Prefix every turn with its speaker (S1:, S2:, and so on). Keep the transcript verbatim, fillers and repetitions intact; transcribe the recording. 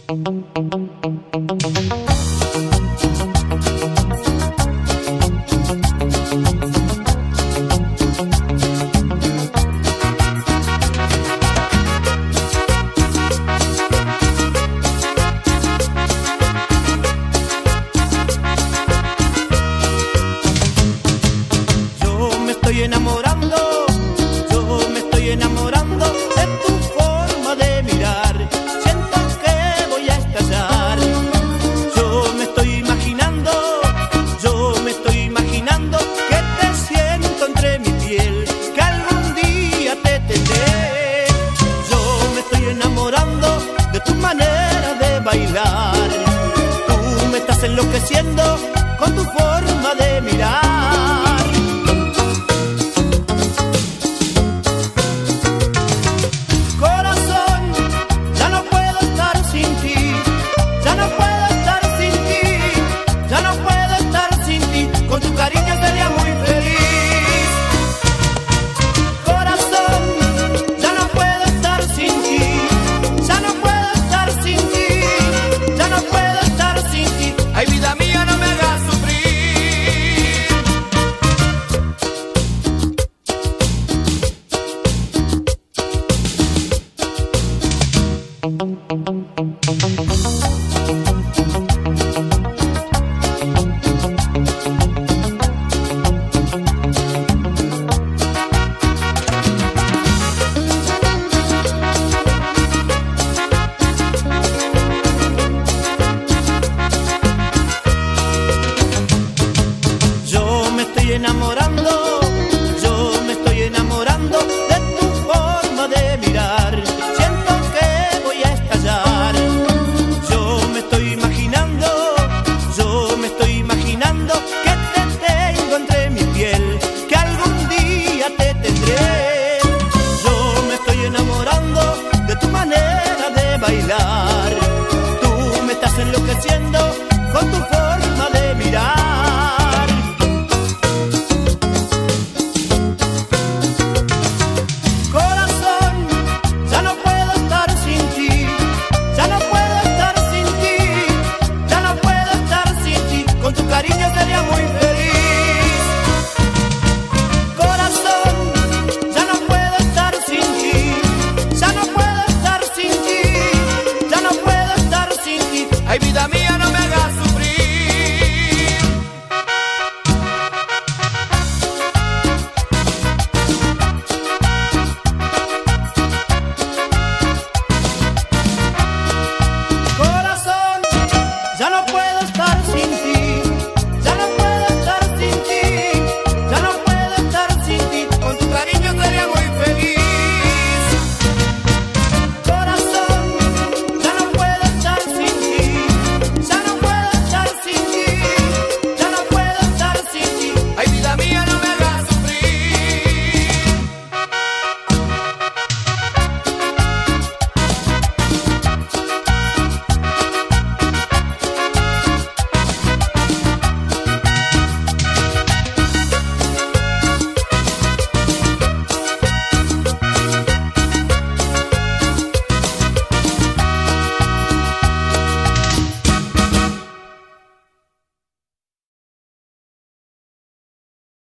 S1: estoy enamorando, yo me estoy enamorando de tu forma de mirar. Siento que voy a estallar. Yo me estoy imaginando, yo me estoy imaginando que te siento entre mi piel, que algún día te tendré. Yo me estoy enamorando de tu manera de bailar. Tú me estás enloqueciendo con tu forma de mirar. Enamorando, yo me estoy enamorando de tu forma de mirar. Siento que voy a estallar.